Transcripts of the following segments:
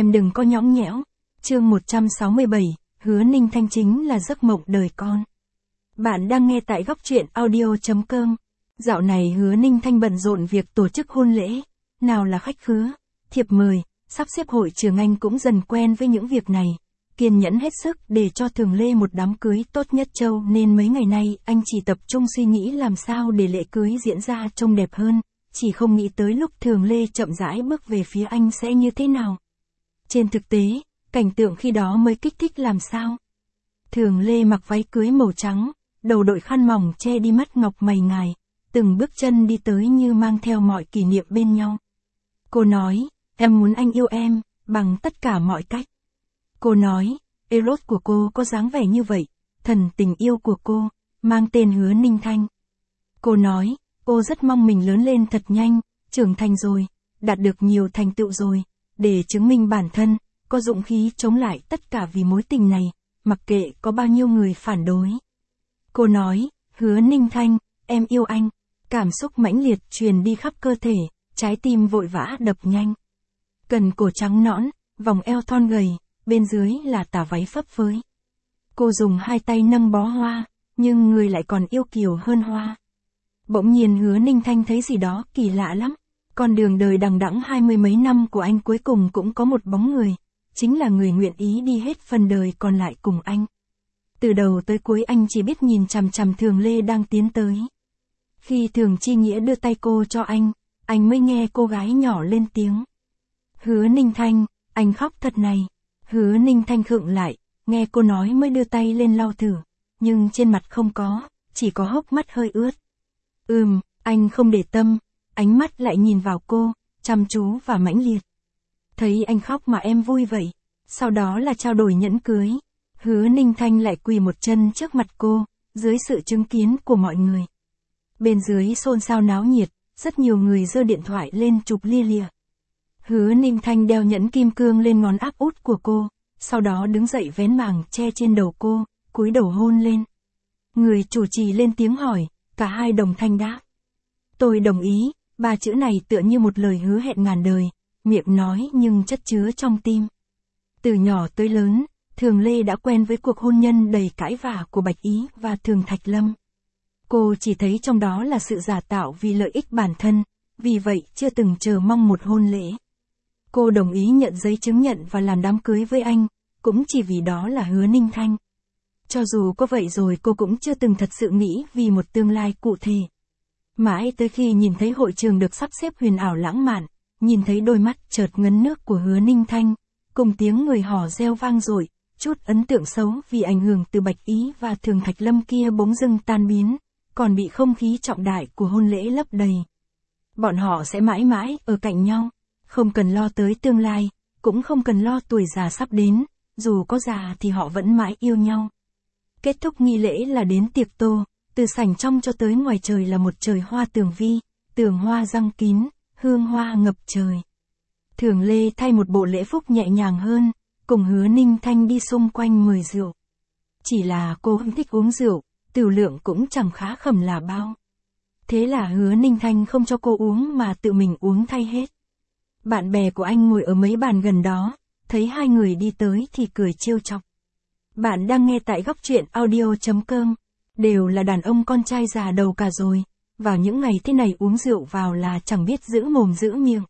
Em đừng có nhõng nhẽo. Chương 167, Hứa Ninh Thanh chính là giấc mộng đời con. Bạn đang nghe tại góc truyện audio.com. Dạo này Hứa Ninh Thanh bận rộn việc tổ chức hôn lễ, nào là khách khứa, thiệp mời, sắp xếp hội trường. Anh cũng dần quen với những việc này, kiên nhẫn hết sức để cho Thường Lê một đám cưới tốt nhất châu, nên mấy ngày nay anh chỉ tập trung suy nghĩ làm sao để lễ cưới diễn ra trông đẹp hơn, chỉ không nghĩ tới lúc Thường Lê chậm rãi bước về phía anh sẽ như thế nào. Trên thực tế, cảnh tượng khi đó mới kích thích làm sao. Thường Lê mặc váy cưới màu trắng, đầu đội khăn mỏng che đi mắt ngọc mày ngài, từng bước chân đi tới như mang theo mọi kỷ niệm bên nhau. Cô nói, em muốn anh yêu em, bằng tất cả mọi cách. Cô nói, Eros của cô có dáng vẻ như vậy, thần tình yêu của cô, mang tên Hứa Ninh Thanh. Cô nói, cô rất mong mình lớn lên thật nhanh, trưởng thành rồi, đạt được nhiều thành tựu rồi, để chứng minh bản thân, có dũng khí chống lại tất cả vì mối tình này, mặc kệ có bao nhiêu người phản đối. Cô nói, Hứa Ninh Thanh, em yêu anh. Cảm xúc mãnh liệt truyền đi khắp cơ thể, trái tim vội vã đập nhanh. Cần cổ trắng nõn, vòng eo thon gầy, bên dưới là tà váy phấp phới. Cô dùng hai tay nâng bó hoa, nhưng người lại còn yêu kiều hơn hoa. Bỗng nhiên Hứa Ninh Thanh thấy gì đó kỳ lạ lắm. Con đường đời đằng đẵng 20 mấy năm của anh cuối cùng cũng có một bóng người, chính là người nguyện ý đi hết phần đời còn lại cùng anh. Từ đầu tới cuối anh chỉ biết nhìn chằm chằm Thường Lê đang tiến tới. Khi Thường Chi Nghĩa đưa tay cô cho anh mới nghe cô gái nhỏ lên tiếng. Hứa Ninh Thanh, anh khóc thật này. Hứa Ninh Thanh khựng lại, nghe cô nói mới đưa tay lên lau thử, nhưng trên mặt không có, chỉ có hốc mắt hơi ướt. Anh không để tâm, ánh mắt lại nhìn vào cô, chăm chú và mãnh liệt. Thấy anh khóc mà em vui vậy. Sau đó là trao đổi nhẫn cưới. Hứa Ninh Thanh lại quỳ một chân trước mặt cô, dưới sự chứng kiến của mọi người. Bên dưới xôn xao náo nhiệt, rất nhiều người giơ điện thoại lên chụp lia lịa. Hứa Ninh Thanh đeo nhẫn kim cương lên ngón áp út của cô, sau đó đứng dậy vén màng che trên đầu cô, cúi đầu hôn lên. Người chủ trì lên tiếng hỏi, cả hai đồng thanh đáp. Tôi đồng ý, ba chữ này tựa như một lời hứa hẹn ngàn đời, miệng nói nhưng chất chứa trong tim. Từ nhỏ tới lớn, Thường Lê đã quen với cuộc hôn nhân đầy cãi vã của Bạch Ý và Thường Thạch Lâm. Cô chỉ thấy trong đó là sự giả tạo vì lợi ích bản thân, vì vậy chưa từng chờ mong một hôn lễ. Cô đồng ý nhận giấy chứng nhận và làm đám cưới với anh, cũng chỉ vì đó là Hứa Ninh Thanh. Cho dù có vậy rồi cô cũng chưa từng thật sự nghĩ vì một tương lai cụ thể. Mãi tới khi nhìn thấy hội trường được sắp xếp huyền ảo lãng mạn, nhìn thấy đôi mắt chợt ngấn nước của Hứa Ninh Thanh, cùng tiếng người hò reo vang dội, chút ấn tượng xấu vì ảnh hưởng từ Bạch Ý và Thường Thạch Lâm kia bỗng dưng tan biến, còn bị không khí trọng đại của hôn lễ lấp đầy. Bọn họ sẽ mãi mãi ở cạnh nhau, không cần lo tới tương lai, cũng không cần lo tuổi già sắp đến, dù có già thì họ vẫn mãi yêu nhau. Kết thúc nghi lễ là đến tiệc tô, từ sảnh trong cho tới ngoài trời là một trời hoa tường vi, tường hoa răng kín, hương hoa ngập trời. Thường Lê thay một bộ lễ phục nhẹ nhàng hơn, cùng Hứa Ninh Thanh đi xung quanh mời rượu. Chỉ là cô không thích uống rượu, tửu lượng cũng chẳng khá khẩm là bao. Thế là Hứa Ninh Thanh không cho cô uống mà tự mình uống thay hết. Bạn bè của anh ngồi ở mấy bàn gần đó, thấy hai người đi tới thì cười trêu chọc. Bạn đang nghe tại góc truyện audio.com. Đều là đàn ông con trai già đầu cả rồi, vào những ngày thế này uống rượu vào là chẳng biết giữ mồm giữ miệng.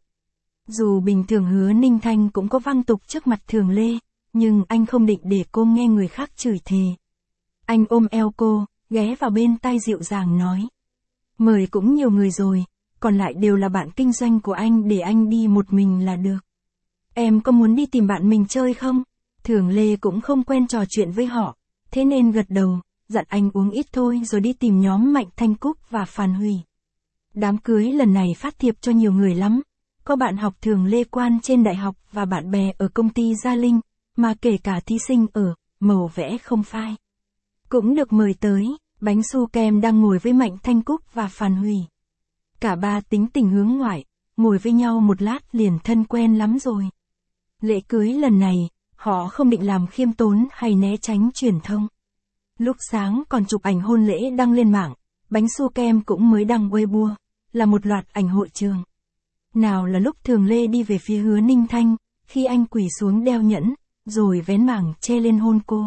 Dù bình thường Hứa Ninh Thanh cũng có văng tục trước mặt Thường Lê, nhưng anh không định để cô nghe người khác chửi thề. Anh ôm eo cô, ghé vào bên tai dịu dàng nói. Mời cũng nhiều người rồi, còn lại đều là bạn kinh doanh của anh, để anh đi một mình là được. Em có muốn đi tìm bạn mình chơi không? Thường Lê cũng không quen trò chuyện với họ, thế nên gật đầu, dặn anh uống ít thôi rồi đi tìm nhóm Mạnh Thanh Cúc và Phan Huy. Đám cưới lần này phát thiệp cho nhiều người lắm, có bạn học Thường Lê Quan trên đại học và bạn bè ở công ty Gia Linh, mà kể cả thí sinh ở Màu Vẽ Không Phai cũng được mời tới. Bánh su kem đang ngồi với Mạnh Thanh Cúc và Phan Huy. Cả ba tính tình hướng ngoại, ngồi với nhau một lát liền thân quen lắm rồi. Lễ cưới lần này, họ không định làm khiêm tốn hay né tránh truyền thông. Lúc sáng còn chụp ảnh hôn lễ đăng lên mạng, bánh su kem cũng mới đăng Weibo, là một loạt ảnh hội trường. Nào là lúc Thường Lê đi về phía Hứa Ninh Thanh, khi anh quỳ xuống đeo nhẫn, rồi vén mảng che lên hôn cô.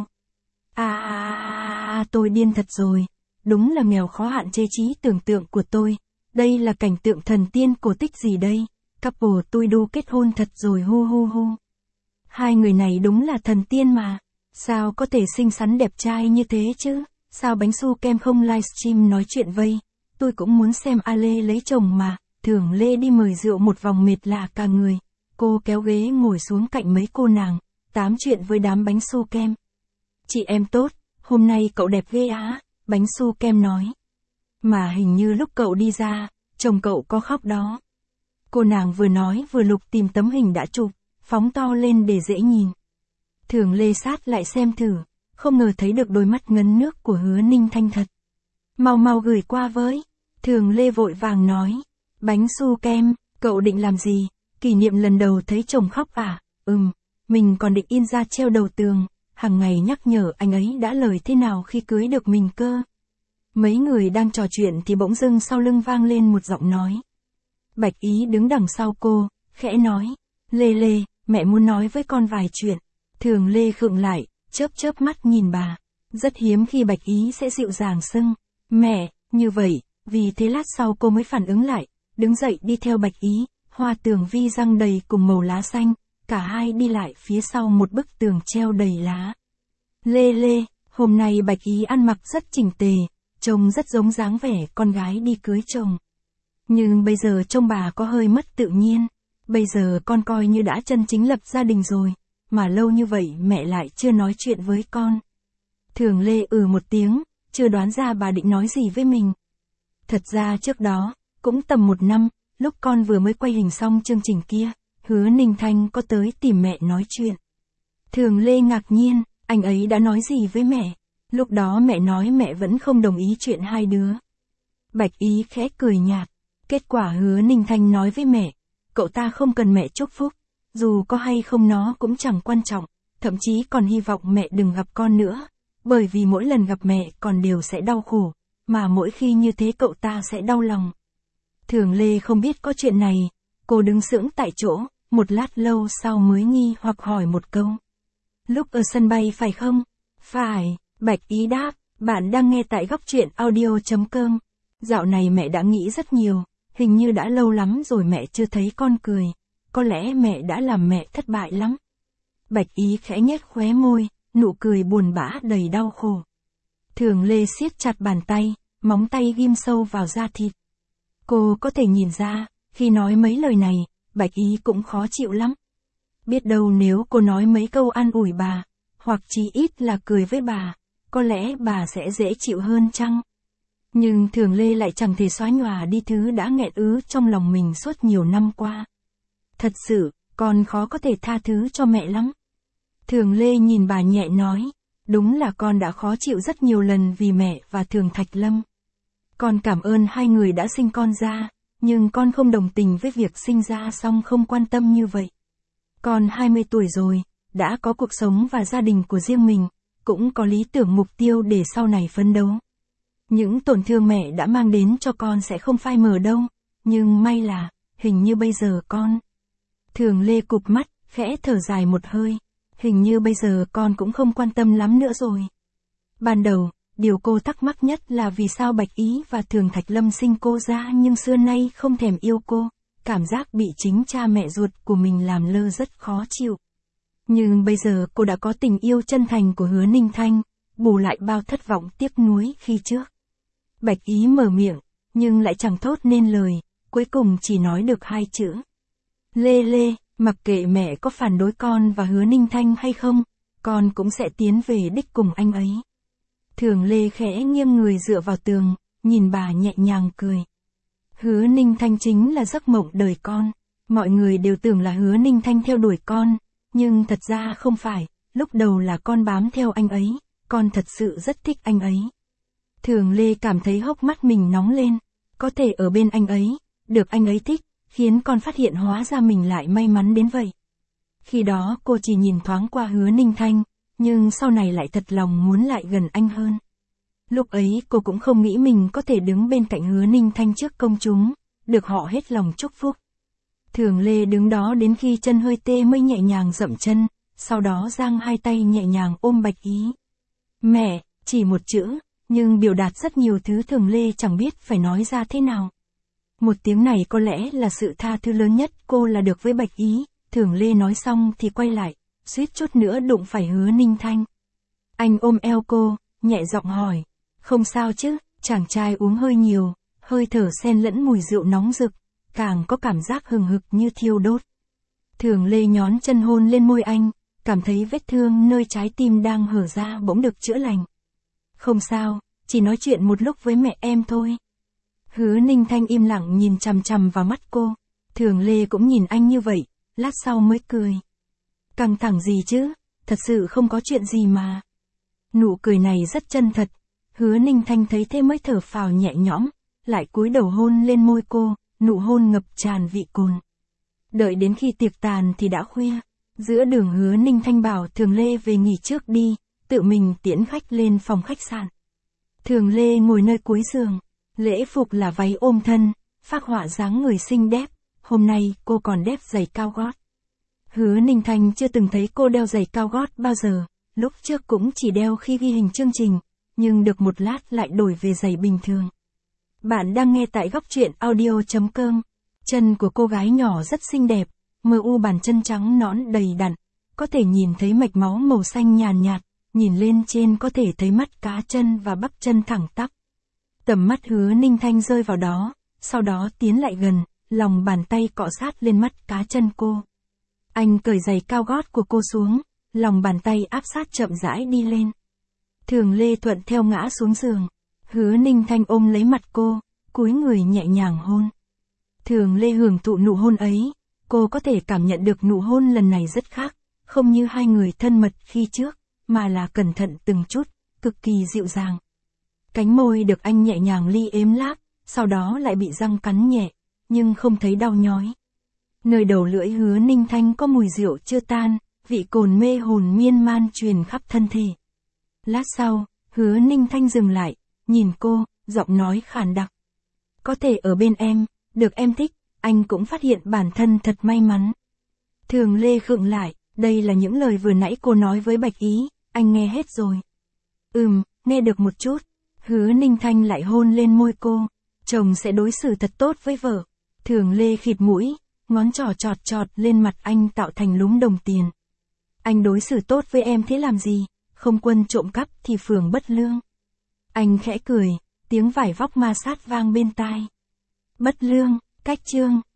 Tôi điên thật rồi. Đúng là nghèo khó hạn chế trí tưởng tượng của tôi. Đây là cảnh tượng thần tiên cổ tích gì đây? Couple tôi đu kết hôn thật rồi hu hu hu. Hai người này đúng là thần tiên mà. Sao có thể xinh xắn đẹp trai như thế chứ? Sao bánh su kem không livestream nói chuyện vây? Tôi cũng muốn xem A Lê lấy chồng mà. Thường Lê đi mời rượu một vòng mệt lạ cả người. Cô kéo ghế ngồi xuống cạnh mấy cô nàng, tám chuyện với đám bánh su kem. Chị em tốt, hôm nay cậu đẹp ghê á, bánh su kem nói. Mà hình như lúc cậu đi ra, chồng cậu có khóc đó. Cô nàng vừa nói vừa lục tìm tấm hình đã chụp, phóng to lên để dễ nhìn. Thường Lê sát lại xem thử, không ngờ thấy được đôi mắt ngấn nước của Hứa Ninh Thanh thật. Mau mau gửi qua với. Thường Lê vội vàng nói. Bánh su kem, cậu định làm gì? Kỷ niệm lần đầu thấy chồng khóc à? Mình còn định in ra treo đầu tường, hàng ngày nhắc nhở anh ấy đã lời thế nào khi cưới được mình cơ. Mấy người đang trò chuyện thì bỗng dưng sau lưng vang lên một giọng nói. Bạch Ý đứng đằng sau cô, khẽ nói. Lê, mẹ muốn nói với con vài chuyện. Thường Lê khựng lại, chớp mắt nhìn bà. Rất hiếm khi Bạch Ý sẽ dịu dàng xưng. Mẹ, như vậy, vì thế lát sau cô mới phản ứng lại, đứng dậy đi theo Bạch Ý, hoa tường vi răng đầy cùng màu lá xanh, cả hai đi lại phía sau một bức tường treo đầy lá. Lê, hôm nay Bạch Ý ăn mặc rất chỉnh tề, trông rất giống dáng vẻ con gái đi cưới chồng. Nhưng bây giờ trông bà có hơi mất tự nhiên, bây giờ con coi như đã chân chính lập gia đình rồi, mà lâu như vậy mẹ lại chưa nói chuyện với con. Thường Lê một tiếng, chưa đoán ra bà định nói gì với mình. Thật ra trước đó, cũng tầm 1 năm, lúc con vừa mới quay hình xong chương trình kia, Hứa Ninh Thanh có tới tìm mẹ nói chuyện. Thường Lê ngạc nhiên, anh ấy đã nói gì với mẹ? Lúc đó mẹ nói mẹ vẫn không đồng ý chuyện hai đứa. Bạch Ý khẽ cười nhạt. Kết quả Hứa Ninh Thanh nói với mẹ, cậu ta không cần mẹ chúc phúc, dù có hay không nó cũng chẳng quan trọng, thậm chí còn hy vọng mẹ đừng gặp con nữa, bởi vì mỗi lần gặp mẹ con đều sẽ đau khổ, mà mỗi khi như thế cậu ta sẽ đau lòng. Thường Lê không biết có chuyện này, cô đứng sững tại chỗ, một lát lâu sau mới nghi hoặc hỏi một câu. Lúc ở sân bay phải không? Phải, Bạch Ý đáp, bạn đang nghe tại góc truyện audio.com. Dạo này mẹ đã nghĩ rất nhiều, hình như đã lâu lắm rồi mẹ chưa thấy con cười, có lẽ mẹ đã làm mẹ thất bại lắm. Bạch Ý khẽ nhếch khóe môi, nụ cười buồn bã đầy đau khổ. Thường Lê siết chặt bàn tay, móng tay ghim sâu vào da thịt. Cô có thể nhìn ra, khi nói mấy lời này, Bạch Ý cũng khó chịu lắm. Biết đâu nếu cô nói mấy câu an ủi bà, hoặc chí ít là cười với bà, có lẽ bà sẽ dễ chịu hơn chăng? Nhưng Thường Lê lại chẳng thể xóa nhòa đi thứ đã nghẹn ứ trong lòng mình suốt nhiều năm qua. Thật sự, con khó có thể tha thứ cho mẹ lắm. Thường Lê nhìn bà nhẹ nói, đúng là con đã khó chịu rất nhiều lần vì mẹ và Thường Thạch Lâm. Con cảm ơn hai người đã sinh con ra, nhưng con không đồng tình với việc sinh ra xong không quan tâm như vậy. Con 20 tuổi rồi, đã có cuộc sống và gia đình của riêng mình, cũng có lý tưởng mục tiêu để sau này phấn đấu. Những tổn thương mẹ đã mang đến cho con sẽ không phai mờ đâu, nhưng may là, hình như bây giờ con. Thường Lê cụp mắt, khẽ thở dài một hơi, hình như bây giờ con cũng không quan tâm lắm nữa rồi. Ban đầu, điều cô thắc mắc nhất là vì sao Bạch Ý và Thường Thạch Lâm sinh cô ra nhưng xưa nay không thèm yêu cô, cảm giác bị chính cha mẹ ruột của mình làm lơ rất khó chịu. Nhưng bây giờ cô đã có tình yêu chân thành của Hứa Ninh Thanh, bù lại bao thất vọng tiếc nuối khi trước. Bạch Ý mở miệng, nhưng lại chẳng thốt nên lời, cuối cùng chỉ nói được 2 chữ. Lê, mặc kệ mẹ có phản đối con và Hứa Ninh Thanh hay không, con cũng sẽ tiến về đích cùng anh ấy. Thường Lê khẽ nghiêng người dựa vào tường, nhìn bà nhẹ nhàng cười. Hứa Ninh Thanh chính là giấc mộng đời con. Mọi người đều tưởng là Hứa Ninh Thanh theo đuổi con, nhưng thật ra không phải, lúc đầu là con bám theo anh ấy, con thật sự rất thích anh ấy. Thường Lê cảm thấy hốc mắt mình nóng lên, có thể ở bên anh ấy, được anh ấy thích, khiến con phát hiện hóa ra mình lại may mắn đến vậy. Khi đó cô chỉ nhìn thoáng qua Hứa Ninh Thanh, nhưng sau này lại thật lòng muốn lại gần anh hơn. Lúc ấy cô cũng không nghĩ mình có thể đứng bên cạnh Hứa Ninh Thanh trước công chúng, được họ hết lòng chúc phúc. Thường Lê đứng đó đến khi chân hơi tê mới nhẹ nhàng dậm chân, sau đó giang hai tay nhẹ nhàng ôm Bạch Ý. Mẹ, chỉ một chữ, nhưng biểu đạt rất nhiều thứ Thường Lê chẳng biết phải nói ra thế nào. Một tiếng này có lẽ là sự tha thứ lớn nhất cô là được với Bạch Ý. Thường Lê nói xong thì quay lại, suýt chút nữa đụng phải Hứa Ninh Thanh. Anh ôm eo cô, nhẹ giọng hỏi. Không sao chứ, chàng trai uống hơi nhiều, hơi thở xen lẫn mùi rượu nóng rực, càng có cảm giác hừng hực như thiêu đốt. Thường Lê nhón chân hôn lên môi anh, cảm thấy vết thương nơi trái tim đang hở ra bỗng được chữa lành. Không sao, chỉ nói chuyện một lúc với mẹ em thôi. Hứa Ninh Thanh im lặng nhìn chằm chằm vào mắt cô. Thường Lê cũng nhìn anh như vậy, lát sau mới cười. Căng thẳng gì chứ, thật sự không có chuyện gì mà. Nụ cười này rất chân thật. Hứa Ninh Thanh thấy thế mới thở phào nhẹ nhõm, lại cúi đầu hôn lên môi cô, nụ hôn ngập tràn vị cồn. Đợi đến khi tiệc tàn thì đã khuya. Giữa đường Hứa Ninh Thanh bảo Thường Lê về nghỉ trước đi, tự mình tiễn khách lên phòng khách sạn. Thường Lê ngồi nơi cuối giường, lễ phục là váy ôm thân, phác họa dáng người xinh đẹp, hôm nay cô còn đeo giày cao gót. Hứa Ninh Thanh chưa từng thấy cô đeo giày cao gót bao giờ, lúc trước cũng chỉ đeo khi ghi hình chương trình, nhưng được một lát lại đổi về giày bình thường. Bạn đang nghe tại góc truyện audio.com. Chân của cô gái nhỏ rất xinh đẹp, mờ u bàn chân trắng nõn đầy đặn, có thể nhìn thấy mạch máu màu xanh nhàn nhạt, nhìn lên trên có thể thấy mắt cá chân và bắp chân thẳng tắp. Tầm mắt Hứa Ninh Thanh rơi vào đó, sau đó tiến lại gần, lòng bàn tay cọ sát lên mắt cá chân cô. Anh cởi giày cao gót của cô xuống, lòng bàn tay áp sát chậm rãi đi lên. Thường Lê thuận theo ngã xuống giường. Hứa Ninh Thanh ôm lấy mặt cô, cúi người nhẹ nhàng hôn. Thường Lê hưởng thụ nụ hôn ấy, cô có thể cảm nhận được nụ hôn lần này rất khác, không như hai người thân mật khi trước, mà là cẩn thận từng chút, cực kỳ dịu dàng. Cánh môi được anh nhẹ nhàng li ếm láp, sau đó lại bị răng cắn nhẹ, nhưng không thấy đau nhói. Nơi đầu lưỡi Hứa Ninh Thanh có mùi rượu chưa tan, vị cồn mê hồn miên man truyền khắp thân thể. Lát sau, Hứa Ninh Thanh dừng lại, nhìn cô, giọng nói khàn đặc. Có thể ở bên em, được em thích, anh cũng phát hiện bản thân thật may mắn. Thường Lê khựng lại, đây là những lời vừa nãy cô nói với Bạch Ý, anh nghe hết rồi. Nghe được một chút. Hứa Ninh Thanh lại hôn lên môi cô, chồng sẽ đối xử thật tốt với vợ. Thường Lê khịt mũi, ngón trỏ chọt chọt lên mặt anh tạo thành lúm đồng tiền. Anh đối xử tốt với em thế làm gì, không quân trộm cắp thì phường bất lương. Anh khẽ cười, tiếng vải vóc ma sát vang bên tai. Bất lương, cách chương,